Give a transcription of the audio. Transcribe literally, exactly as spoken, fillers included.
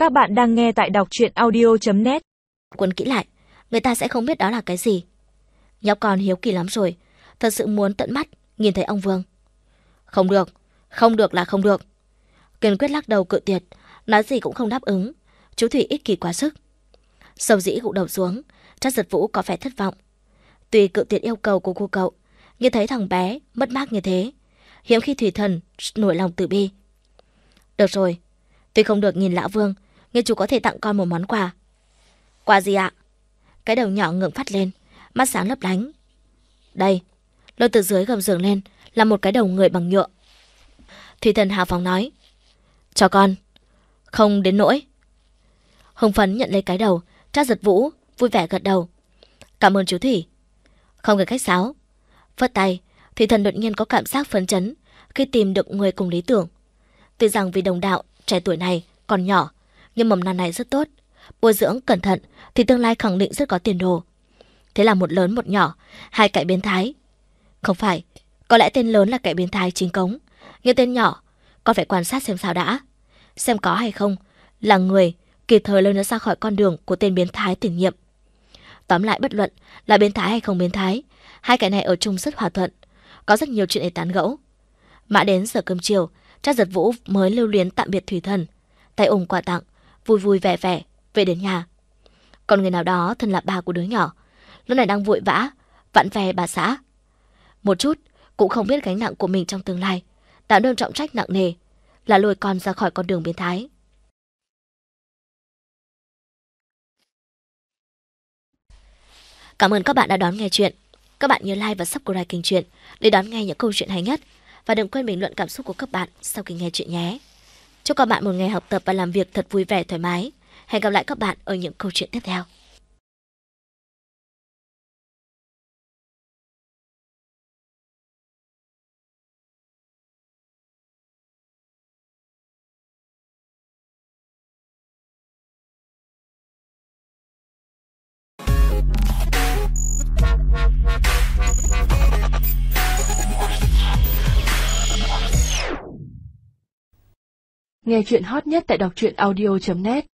Các bạn đang nghe tại đọc truyện audio chấm net. Cuốn kỹ lại, người ta sẽ không biết đó là cái gì. Nhóc con hiếu kỳ lắm rồi, thật sự muốn tận mắt nhìn thấy ông Vương. Không được, không được là không được. Kiên quyết lắc đầu cự tuyệt, nói gì cũng không đáp ứng. Chú Thủy ích kỷ quá sức. Sầu dĩ gục đầu xuống, Trác Giật Vũ có vẻ thất vọng. Tuy cự tuyệt yêu cầu của cô cậu, nhưng thấy thằng bé mất mát như thế, hiếm khi Thủy Thần nổi lòng từ bi. Được rồi, tuy không được nhìn lão Vương, nhưng chú có thể tặng con một món quà. Quà gì ạ? Cái đầu nhỏ ngượng phát lên, mắt sáng lấp lánh. Đây, lôi từ dưới gầm giường lên là một cái đầu người bằng nhựa. Thủy Thần hào phóng nói, cho con. Không đến nỗi. Hưng phấn nhận lấy cái đầu, Trác Giật Vũ vui vẻ gật đầu. Cảm ơn chú Thủy. Không cần khách sáo. Phất tay, Thủy Thần đột nhiên có cảm giác phấn chấn khi tìm được người cùng lý tưởng. Tuy rằng vì đồng đạo trẻ tuổi này còn nhỏ, nhưng mầm non này rất tốt, bồi dưỡng cẩn thận thì tương lai khẳng định rất có tiền đồ. Thế là một lớn một nhỏ, hai kẻ biến thái. Không phải, có lẽ tên lớn là kẻ biến thái chính cống, nhưng tên nhỏ con phải quan sát xem sao đã, xem có hay không là người kịp thời lôi nó ra khỏi con đường của tên biến thái tiền nhiệm. Tóm lại, bất luận là biến thái hay không biến thái, hai kẻ này ở chung rất hòa thuận, có rất nhiều chuyện để tán gẫu. Mãi đến giờ cơm chiều, Trác Giật Vũ mới lưu luyến tạm biệt Thủy Thần, tay ôm quà tặng, vui vui vẻ vẻ về đến nhà. Còn người nào đó thân là ba của đứa nhỏ, lúc này đang vội vã vặn ve bà xã. Một chút cũng không biết gánh nặng của mình trong tương lai, đã đơn trọng trách nặng nề là lôi con ra khỏi con đường biến thái. Cảm ơn các bạn đã đón nghe chuyện. Các bạn nhớ like và subscribe kênh truyện để đón nghe những câu chuyện hay nhất. Và đừng quên bình luận cảm xúc của các bạn sau khi nghe chuyện nhé. Chúc các bạn một ngày học tập và làm việc thật vui vẻ thoải mái. Hẹn gặp lại các bạn ở những câu chuyện tiếp theo. Nghe chuyện hot nhất tại đọc truyện audio chấm net.